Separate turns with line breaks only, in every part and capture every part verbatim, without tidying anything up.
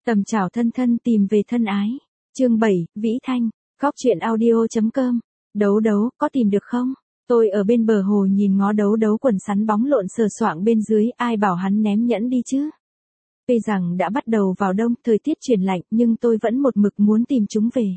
Tầm chào thân thân tìm về thân ái. Chương bảy, Vĩ Thanh, góc truyện audio chấm com. Đấu đấu, có tìm được không? Tôi ở bên bờ hồ nhìn ngó đấu đấu quần sắn bóng lộn sờ soạng bên dưới, ai bảo hắn ném nhẫn đi chứ? Tuy rằng đã bắt đầu vào đông, thời tiết chuyển lạnh, nhưng tôi vẫn một mực muốn tìm chúng về.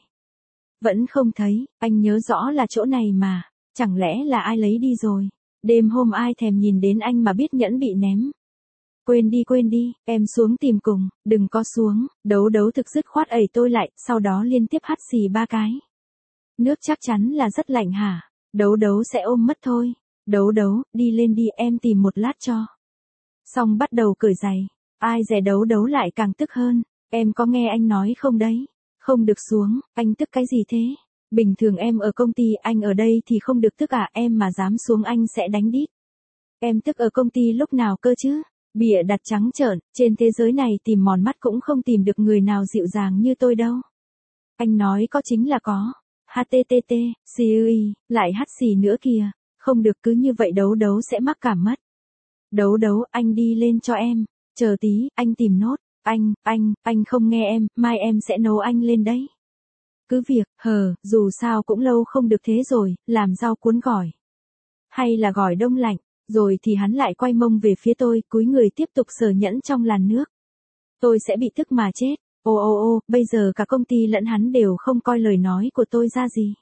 Vẫn không thấy, anh nhớ rõ là chỗ này mà, chẳng lẽ là ai lấy đi rồi? Đêm hôm ai thèm nhìn đến anh mà biết nhẫn bị ném. Quên đi quên đi, em xuống tìm cùng, đừng có xuống, đấu đấu thực dứt khoát ẩy tôi lại, sau đó liên tiếp hắt xì ba cái. Nước chắc chắn là rất lạnh hả? Đấu đấu sẽ ôm mất thôi. Đấu đấu, đi lên đi, em tìm một lát cho. Xong bắt đầu cởi giày, ai dè đấu đấu lại càng tức hơn, em có nghe anh nói không đấy? Không được xuống, anh tức cái gì thế? Bình thường em ở công ty, anh ở đây thì không được tức à, em mà dám xuống anh sẽ đánh đít. Em tức ở công ty lúc nào cơ chứ? Bịa đặt trắng trợn, trên thế giới này tìm mòn mắt cũng không tìm được người nào dịu dàng như tôi đâu. Anh nói có chính là có. httt, xui, lại hắt xì nữa kìa. Không được, cứ như vậy đấu đấu sẽ mắc cảm mất. Đấu đấu, anh đi lên cho em. Chờ tí, anh tìm nốt. Anh, anh, anh không nghe em, mai em sẽ nấu anh lên đấy. Cứ việc, hờ, dù sao cũng lâu không được thế rồi, làm rau cuốn gỏi. Hay là gỏi đông lạnh. Rồi thì hắn lại quay mông về phía tôi, cúi người tiếp tục sờ nhẫn trong làn nước. Tôi sẽ bị tức mà chết. Ô ô ô, bây giờ cả công ty lẫn hắn đều không coi lời nói của tôi ra gì.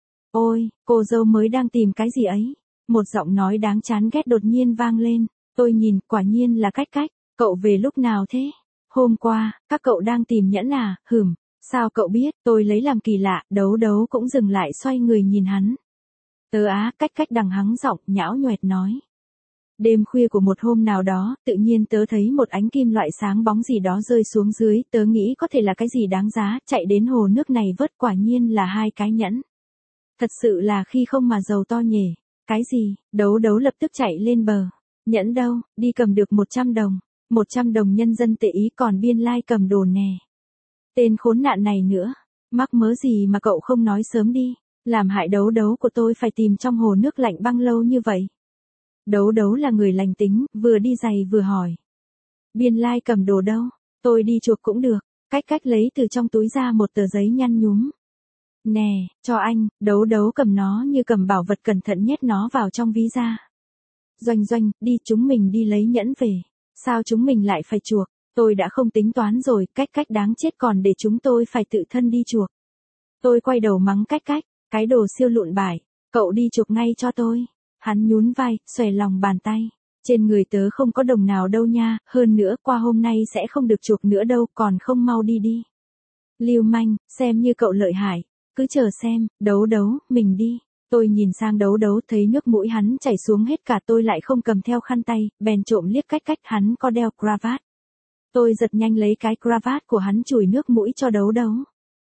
Ôi, cô dâu mới đang tìm cái gì ấy? Một giọng nói đáng chán ghét đột nhiên vang lên. Tôi nhìn, quả nhiên là Cách Cách. Cậu về lúc nào thế? Hôm qua, các cậu đang tìm nhẫn à? Hửm, sao cậu biết? Tôi lấy làm kỳ lạ, đấu đấu cũng dừng lại xoay người nhìn hắn. Tớ á, Cách Cách đằng hắng giọng, nhão nhoẹt nói. Đêm khuya của một hôm nào đó, tự nhiên tớ thấy một ánh kim loại sáng bóng gì đó rơi xuống dưới, tớ nghĩ có thể là cái gì đáng giá, chạy đến hồ nước này vớt, quả nhiên là hai cái nhẫn. Thật sự là khi không mà giàu to nhỉ. Cái gì? Đấu đấu lập tức chạy lên bờ. Nhẫn đâu, đi cầm được một trăm đồng. một trăm đồng nhân dân tệ Ý, còn biên lai cầm đồ nè. Tên khốn nạn này nữa. Mắc mớ gì mà cậu không nói sớm đi. Làm hại đấu đấu của tôi phải tìm trong hồ nước lạnh băng lâu như vậy. Đấu đấu là người lành tính, vừa đi giày vừa hỏi. Biên lai cầm đồ đâu? Tôi đi chuộc cũng được. Cách Cách lấy từ trong túi ra một tờ giấy nhăn nhúm. Nè, cho anh. Đấu đấu cầm nó như cầm bảo vật, cẩn thận nhét nó vào trong ví ra. Doanh doanh, đi, chúng mình đi lấy nhẫn về. Sao chúng mình lại phải chuộc? Tôi đã không tính toán rồi, Cách Cách đáng chết còn để chúng tôi phải tự thân đi chuộc. Tôi quay đầu mắng Cách Cách, cái đồ siêu lụn bại, cậu đi chuộc ngay cho tôi. Hắn nhún vai, xòe lòng bàn tay. Trên người tớ không có đồng nào đâu nha, hơn nữa qua hôm nay sẽ không được chuộc nữa đâu, còn không mau đi đi. Lưu manh, xem như cậu lợi hại. Cứ chờ xem, đấu đấu, mình đi. Tôi nhìn sang đấu đấu, thấy nước mũi hắn chảy xuống hết cả, tôi lại không cầm theo khăn tay, bèn trộm liếc Cách Cách, hắn có đeo cravat. Tôi giật nhanh lấy cái cravat của hắn chùi nước mũi cho đấu đấu.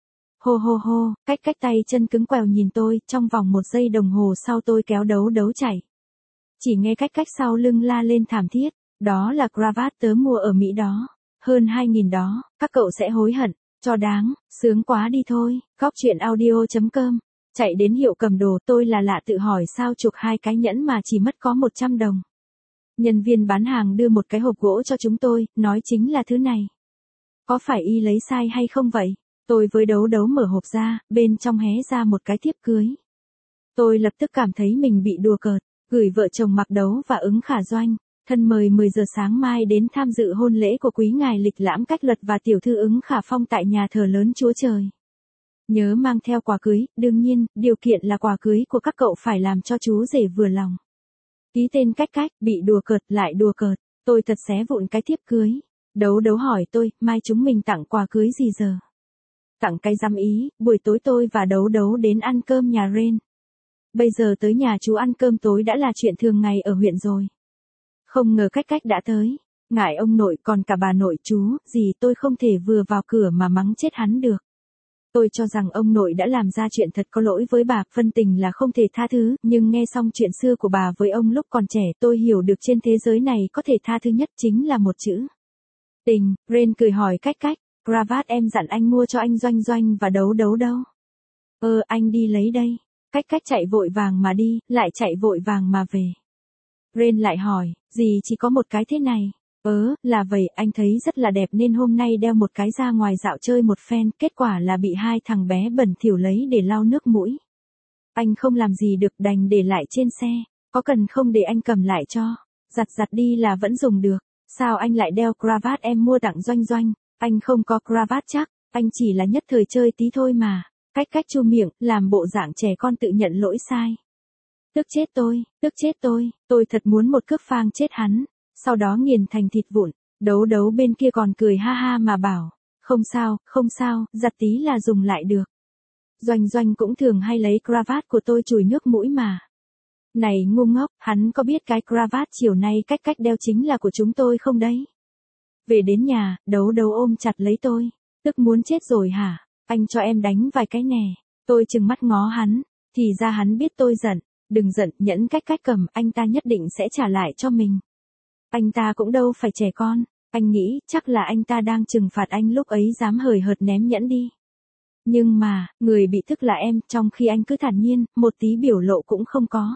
Hô hô hô, Cách Cách tay chân cứng quèo nhìn tôi, trong vòng một giây đồng hồ sau tôi kéo đấu đấu chạy. Chỉ nghe Cách Cách sau lưng la lên thảm thiết, đó là cravat tớ mua ở Mỹ đó, hơn hai nghìn đó, các cậu sẽ hối hận, cho đáng, sướng quá đi thôi, góc truyện audio chấm com. Chạy đến hiệu cầm đồ, tôi là lạ tự hỏi sao chuộc hai cái nhẫn mà chỉ mất có một trăm đồng. Nhân viên bán hàng đưa một cái hộp gỗ cho chúng tôi, nói chính là thứ này. Có phải y lấy sai hay không vậy? Tôi với đấu đấu mở hộp ra, bên trong hé ra một cái thiếp cưới. Tôi lập tức cảm thấy mình bị đùa cợt, gửi vợ chồng Mặc Đấu và Ứng Khả Doanh. Thân mời mười giờ sáng mai đến tham dự hôn lễ của quý ngài Lịch Lãm Cách Luật và tiểu thư Ứng Khả Phong tại nhà thờ lớn Chúa Trời. Nhớ mang theo quà cưới, đương nhiên, điều kiện là quà cưới của các cậu phải làm cho chú rể vừa lòng. Ký tên Cách Cách, bị đùa cợt lại đùa cợt, tôi thật xé vụn cái thiếp cưới. Đấu đấu hỏi tôi, mai chúng mình tặng quà cưới gì giờ? Tặng cái răm ý, buổi tối tôi và đấu đấu đến ăn cơm nhà Ren. Bây giờ tới nhà chú ăn cơm tối đã là chuyện thường ngày ở huyện rồi. Không ngờ Cách Cách đã tới. Ngại ông nội còn cả bà nội chú, gì tôi không thể vừa vào cửa mà mắng chết hắn được. Tôi cho rằng ông nội đã làm ra chuyện thật có lỗi với bà, phân tình là không thể tha thứ, nhưng nghe xong chuyện xưa của bà với ông lúc còn trẻ, tôi hiểu được trên thế giới này có thể tha thứ nhất chính là một chữ. Tình. Ren cười hỏi Cách Cách, cravat em dặn anh mua cho anh Doanh Doanh và đấu đấu đâu? Ơ, anh đi lấy đây. Cách Cách chạy vội vàng mà đi, lại chạy vội vàng mà về. Ren lại hỏi, gì chỉ có một cái thế này? Ớ, là vậy, anh thấy rất là đẹp nên hôm nay đeo một cái ra ngoài dạo chơi một phen, kết quả là bị hai thằng bé bẩn thỉu lấy để lau nước mũi. Anh không làm gì được đành để lại trên xe, có cần không để anh cầm lại cho, giặt giặt đi là vẫn dùng được. Sao anh lại đeo cravat em mua tặng Doanh Doanh, anh không có cravat chắc, anh chỉ là nhất thời chơi tí thôi mà. Cách cách chu miệng, làm bộ dạng trẻ con tự nhận lỗi sai. Tức chết tôi, tức chết tôi, tôi thật muốn một cước phang chết hắn, sau đó nghiền thành thịt vụn. Đấu đấu bên kia còn cười ha ha mà bảo, không sao, không sao, giặt tí là dùng lại được. Doanh Doanh cũng thường hay lấy cravat của tôi chùi nước mũi mà. Này ngu ngốc, hắn có biết cái cravat chiều nay cách cách đeo chính là của chúng tôi không đấy? Về đến nhà, đấu đấu ôm chặt lấy tôi, tức muốn chết rồi hả? Anh cho em đánh vài cái nè. Tôi trừng mắt ngó hắn, thì ra hắn biết tôi giận. Đừng giận, nhẫn cách cách cầm, anh ta nhất định sẽ trả lại cho mình. Anh ta cũng đâu phải trẻ con, anh nghĩ chắc là anh ta đang trừng phạt anh lúc ấy dám hời hợt ném nhẫn đi. Nhưng mà, người bị tức là em, trong khi anh cứ thản nhiên, một tí biểu lộ cũng không có.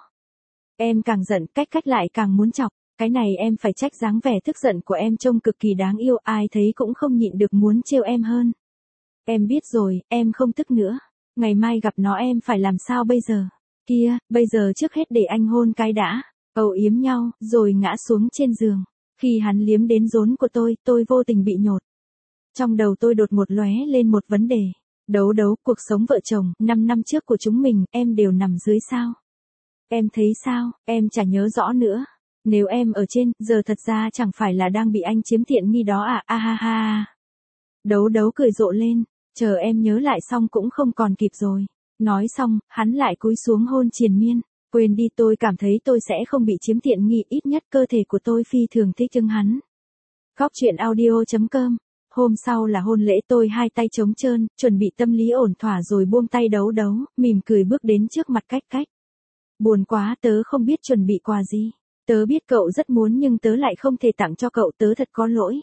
Em càng giận, cách cách lại càng muốn chọc, cái này em phải trách dáng vẻ tức giận của em trông cực kỳ đáng yêu, ai thấy cũng không nhịn được muốn trêu em hơn. Em biết rồi, em không tức nữa, ngày mai gặp nó em phải làm sao bây giờ? Kia, bây giờ trước hết để anh hôn cái đã, âu yếm nhau, rồi ngã xuống trên giường. Khi hắn liếm đến rốn của tôi, tôi vô tình bị nhột. Trong đầu tôi đột một lóe lên một vấn đề. Đấu đấu, cuộc sống vợ chồng, năm năm trước của chúng mình, em đều nằm dưới sao? Em thấy sao, em chả nhớ rõ nữa. Nếu em ở trên, giờ thật ra chẳng phải là đang bị anh chiếm tiện nghi đó à, a ha ha. Đấu đấu cười rộ lên, chờ em nhớ lại xong cũng không còn kịp rồi. Nói xong, hắn lại cúi xuống hôn triền miên. Quên đi, tôi cảm thấy tôi sẽ không bị chiếm tiện nghi, ít nhất cơ thể của tôi phi thường thích ưng hắn. Góc truyện audio chấm com. Hôm sau là hôn lễ, tôi hai tay trống trơn, chuẩn bị tâm lý ổn thỏa rồi buông tay đấu đấu, mỉm cười bước đến trước mặt cách cách. Buồn quá, tớ không biết chuẩn bị quà gì. Tớ biết cậu rất muốn nhưng tớ lại không thể tặng cho cậu, tớ thật có lỗi.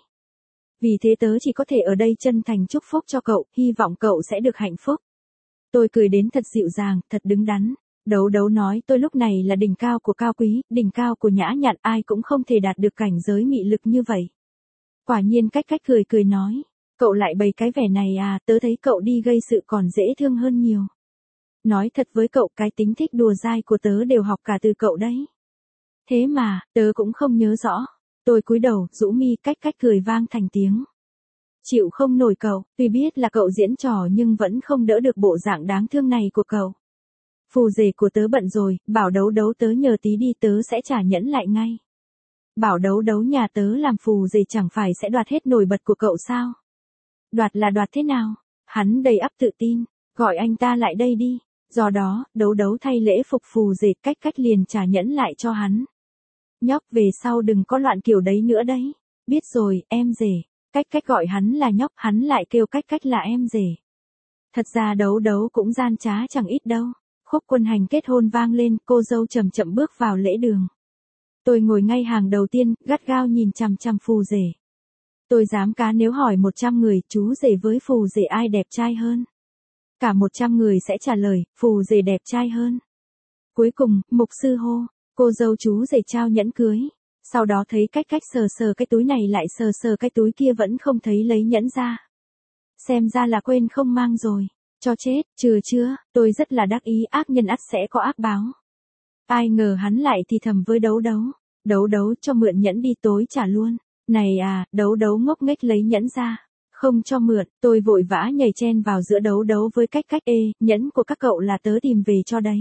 Vì thế tớ chỉ có thể ở đây chân thành chúc phúc cho cậu, hy vọng cậu sẽ được hạnh phúc. Tôi cười đến thật dịu dàng, thật đứng đắn. Đấu đấu nói tôi lúc này là đỉnh cao của cao quý, đỉnh cao của nhã nhặn, ai cũng không thể đạt được cảnh giới mị lực như vậy. Quả nhiên cách cách cười cười nói, cậu lại bày cái vẻ này à, tớ thấy cậu đi gây sự còn dễ thương hơn nhiều. Nói thật với cậu, cái tính thích đùa dai của tớ đều học cả từ cậu đấy. Thế mà, tớ cũng không nhớ rõ. Tôi cúi đầu, rũ mi, cách cách cười vang thành tiếng. Chịu không nổi cậu, tuy biết là cậu diễn trò nhưng vẫn không đỡ được bộ dạng đáng thương này của cậu. Phù rể của tớ bận rồi, bảo đấu đấu tớ nhờ tí đi, tớ sẽ trả nhẫn lại ngay. Bảo đấu đấu nhà tớ làm phù rể chẳng phải sẽ đoạt hết nổi bật của cậu sao? Đoạt là đoạt thế nào? Hắn đầy ắp tự tin, gọi anh ta lại đây đi. Do đó, đấu đấu thay lễ phục phù rể, cách cách liền trả nhẫn lại cho hắn. Nhóc, về sau đừng có loạn kiểu đấy nữa đấy. Biết rồi, em rể. Cách cách gọi hắn là nhóc, hắn lại kêu cách cách là em rể. Thật ra đấu đấu cũng gian trá chẳng ít đâu. Khúc quân hành kết hôn vang lên, cô dâu chậm chậm bước vào lễ đường. Tôi ngồi ngay hàng đầu tiên, gắt gao nhìn chằm chằm phù rể. Tôi dám cá nếu hỏi một trăm người, chú rể với phù rể ai đẹp trai hơn? Cả một trăm người sẽ trả lời, phù rể đẹp trai hơn. Cuối cùng, mục sư hô, cô dâu chú rể trao nhẫn cưới. Sau đó thấy cách cách sờ sờ cái túi này lại sờ sờ cái túi kia vẫn không thấy lấy nhẫn ra. Xem ra là quên không mang rồi. Cho chết, trừ chưa, tôi rất là đắc ý, ác nhân ắt sẽ có ác báo. Ai ngờ hắn lại thì thầm với đấu đấu. Đấu đấu, cho mượn nhẫn đi, tối trả luôn. Này à, đấu đấu ngốc nghếch lấy nhẫn ra. Không cho mượn, tôi vội vã nhảy chen vào giữa đấu đấu với cách cách. Ê, nhẫn của các cậu là tớ tìm về cho đấy.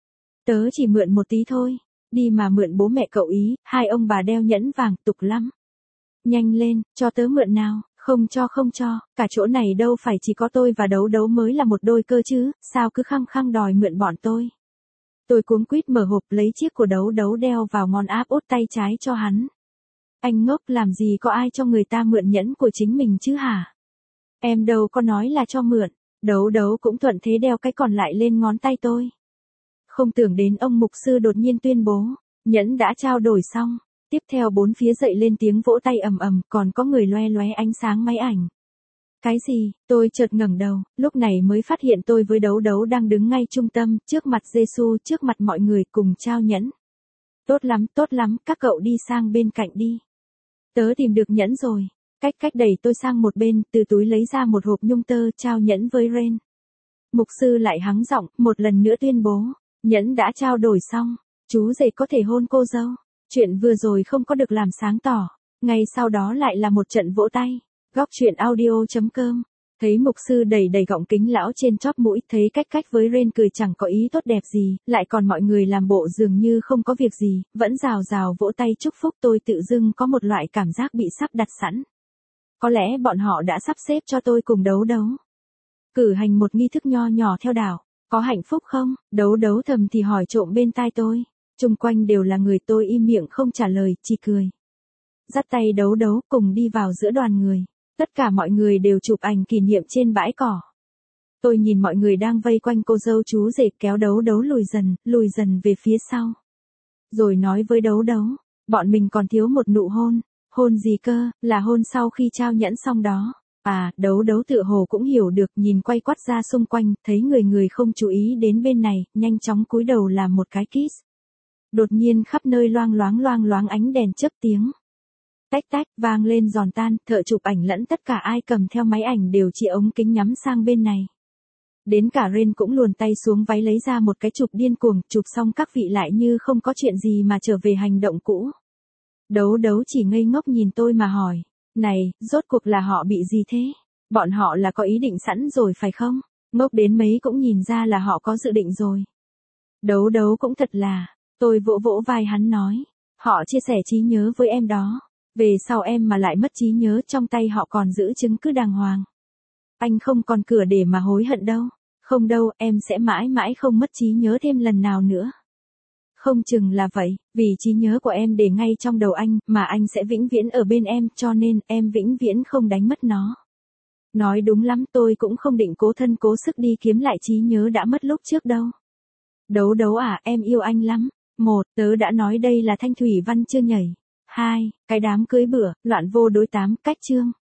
Tớ chỉ mượn một tí thôi. Đi mà mượn bố mẹ cậu ý, hai ông bà đeo nhẫn vàng tục lắm. Nhanh lên, cho tớ mượn nào. Không cho không cho, cả chỗ này đâu phải chỉ có tôi và đấu đấu mới là một đôi cơ chứ, sao cứ khăng khăng đòi mượn bọn tôi. Tôi cuống quýt mở hộp lấy chiếc của đấu đấu đeo vào ngón áp út tay trái cho hắn. Anh ngốc, làm gì có ai cho người ta mượn nhẫn của chính mình chứ hả? Em đâu có nói là cho mượn, đấu đấu cũng thuận thế đeo cái còn lại lên ngón tay tôi. Không tưởng đến ông mục sư đột nhiên tuyên bố, nhẫn đã trao đổi xong. Tiếp theo bốn phía dậy lên tiếng vỗ tay ầm ầm, còn có người loe loé ánh sáng máy ảnh. Cái gì? Tôi chợt ngẩng đầu, lúc này mới phát hiện tôi với đấu đấu đang đứng ngay trung tâm, trước mặt Giêsu, trước mặt mọi người cùng trao nhẫn. Tốt lắm, tốt lắm, các cậu đi sang bên cạnh đi. Tớ tìm được nhẫn rồi. Cách cách đẩy tôi sang một bên, từ túi lấy ra một hộp nhung tơ, trao nhẫn với Ren. Mục sư lại hắng giọng, một lần nữa tuyên bố. Nhẫn đã trao đổi xong. Chú rể có thể hôn cô dâu. Chuyện vừa rồi không có được làm sáng tỏ. Ngay sau đó lại là một trận vỗ tay. Góc chuyện audio chấm com. Thấy mục sư đầy đầy gọng kính lão trên chóp mũi, thấy cách cách với Ren cười chẳng có ý tốt đẹp gì, lại còn mọi người làm bộ dường như không có việc gì, vẫn rào rào vỗ tay chúc phúc, tôi tự dưng có một loại cảm giác bị sắp đặt sẵn. Có lẽ bọn họ đã sắp xếp cho tôi cùng đấu đấu. Cử hành một nghi thức nho nhỏ theo đạo, có hạnh phúc không? Đấu đấu thầm thì hỏi trộm bên tai tôi. Chung quanh đều là người, tôi im miệng không trả lời, chỉ cười. Dắt tay đấu đấu cùng đi vào giữa đoàn người. Tất cả mọi người đều chụp ảnh kỷ niệm trên bãi cỏ. Tôi nhìn mọi người đang vây quanh cô dâu chú rể, kéo đấu đấu lùi dần, lùi dần về phía sau. Rồi nói với đấu đấu, bọn mình còn thiếu một nụ hôn. Hôn gì cơ, là hôn sau khi trao nhẫn xong đó. À, đấu đấu tựa hồ cũng hiểu được, nhìn quay quắt ra xung quanh, thấy người người không chú ý đến bên này, nhanh chóng cúi đầu làm một cái kiss. Đột nhiên khắp nơi loang loáng loang loáng ánh đèn chớp tiếng. Tách tách vang lên giòn tan, thợ chụp ảnh lẫn tất cả ai cầm theo máy ảnh đều chỉ ống kính nhắm sang bên này. Đến cả Ren cũng luồn tay xuống váy lấy ra một cái chụp điên cuồng, chụp xong các vị lại như không có chuyện gì mà trở về hành động cũ. Đấu đấu chỉ ngây ngốc nhìn tôi mà hỏi, này, rốt cuộc là họ bị gì thế? Bọn họ là có ý định sẵn rồi phải không? Ngốc đến mấy cũng nhìn ra là họ có dự định rồi. Đấu đấu cũng thật là, tôi vỗ vỗ vai hắn nói, họ chia sẻ trí nhớ với em đó. Về sau em mà lại mất trí nhớ, trong tay họ còn giữ chứng cứ đàng hoàng. Anh không còn cửa để mà hối hận đâu. Không đâu, em sẽ mãi mãi không mất trí nhớ thêm lần nào nữa. Không chừng là vậy, vì trí nhớ của em để ngay trong đầu anh, mà anh sẽ vĩnh viễn ở bên em, cho nên em vĩnh viễn không đánh mất nó. Nói đúng lắm, tôi cũng không định cố thân cố sức đi kiếm lại trí nhớ đã mất lúc trước đâu. Đấu đấu à, em yêu anh lắm. Một, tớ đã nói đây là thanh thủy văn chưa nhảy. Hai, cái đám cưới bữa, loạn vô đối tám, cách chương.